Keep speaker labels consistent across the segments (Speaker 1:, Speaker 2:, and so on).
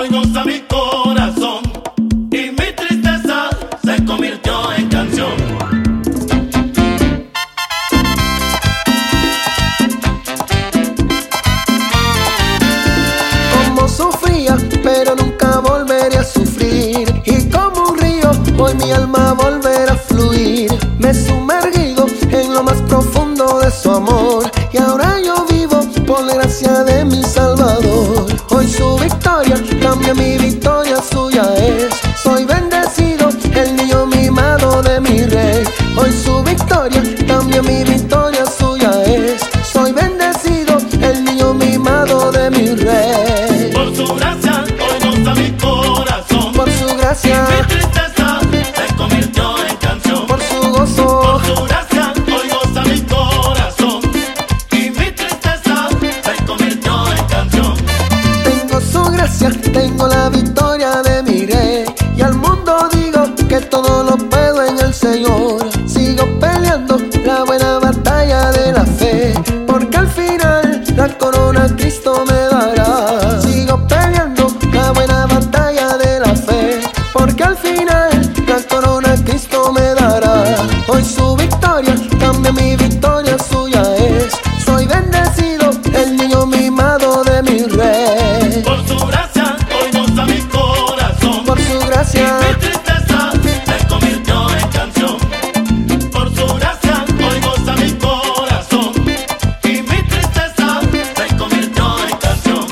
Speaker 1: hoy goza mi corazón y mi tristeza se convirtió en canción.
Speaker 2: Como sufría, pero nunca volveré a sufrir, y como un río hoy mi alma volverá a fluir. Me he sumergido en lo más profundo de su amor, y ahora yo vivo por la gracia de mi Salvador. Hoy su victoria cambia mi victoria, suya es. Soy bendecido, el niño mimado de mi Rey. Hoy su victoria cambia mi victoria, suya es. Soy bendecido, el niño mimado de mi Rey.
Speaker 1: Por su gracia hoy goza mi corazón,
Speaker 2: Por su gracia,
Speaker 1: mi tristeza se convirtió en canción.
Speaker 2: por su gozo,
Speaker 1: Por su gracia hoy goza mi corazón y mi tristeza se convirtió en canción.
Speaker 2: tengo su gracia, tengo la victoria de mi Rey, y al mundo digo que todo lo puedo en el Señor. Sigo peleando la buena batalla de la fe, porque al final la corona Cristo me dará. Sigo peleando la buena batalla de la fe, porque al final la corona Cristo me dará. Hoy su victoria cambia mi victoria, suya es. Soy bendecido, el niño mimado de mi Rey.
Speaker 1: Por su gracia hoy goza mi corazón,
Speaker 2: Por su gracia,
Speaker 1: mi tristeza se convirtió en canción. Por su gracia hoy goza mi corazón y mi tristeza se convirtió en canción.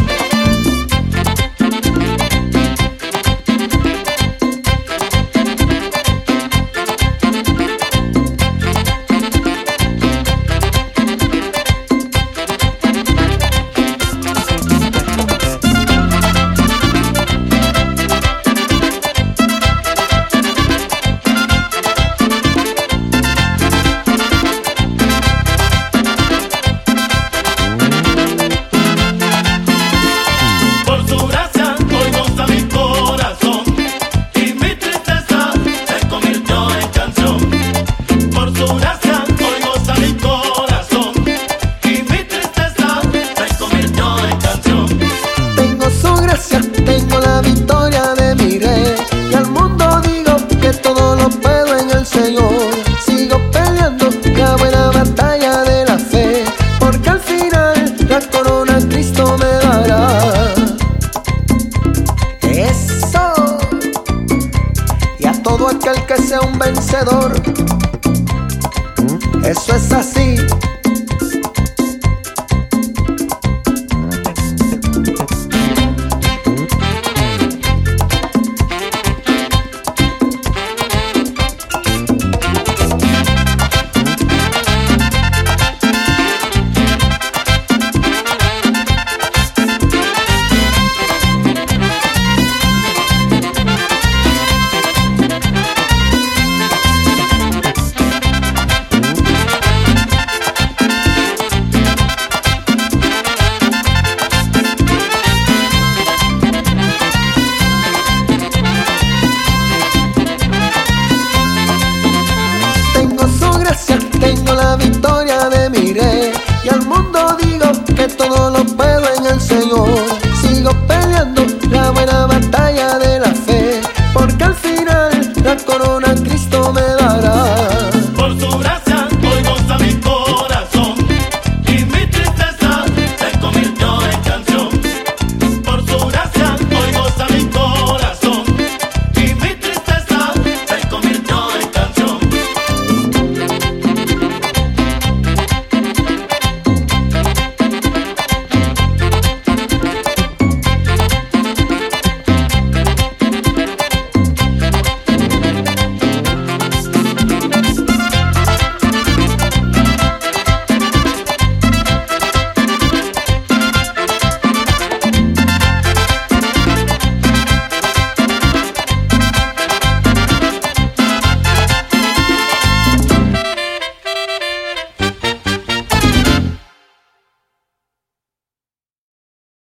Speaker 1: Por su gracia hoy goza mi corazón y mi tristeza se convirtió en canción. Por su gracia hoy goza mi corazón y mi tristeza se convirtió en canción.
Speaker 2: tengo su gracia, tengo la victoria de mi Rey, y al mundo digo que todo lo puedo en el Señor. Sigo peleando la buena batalla de la fe, porque al final la corona Cristo me dará. Eso, y a todo aquel que sea un vencedor, eso es así.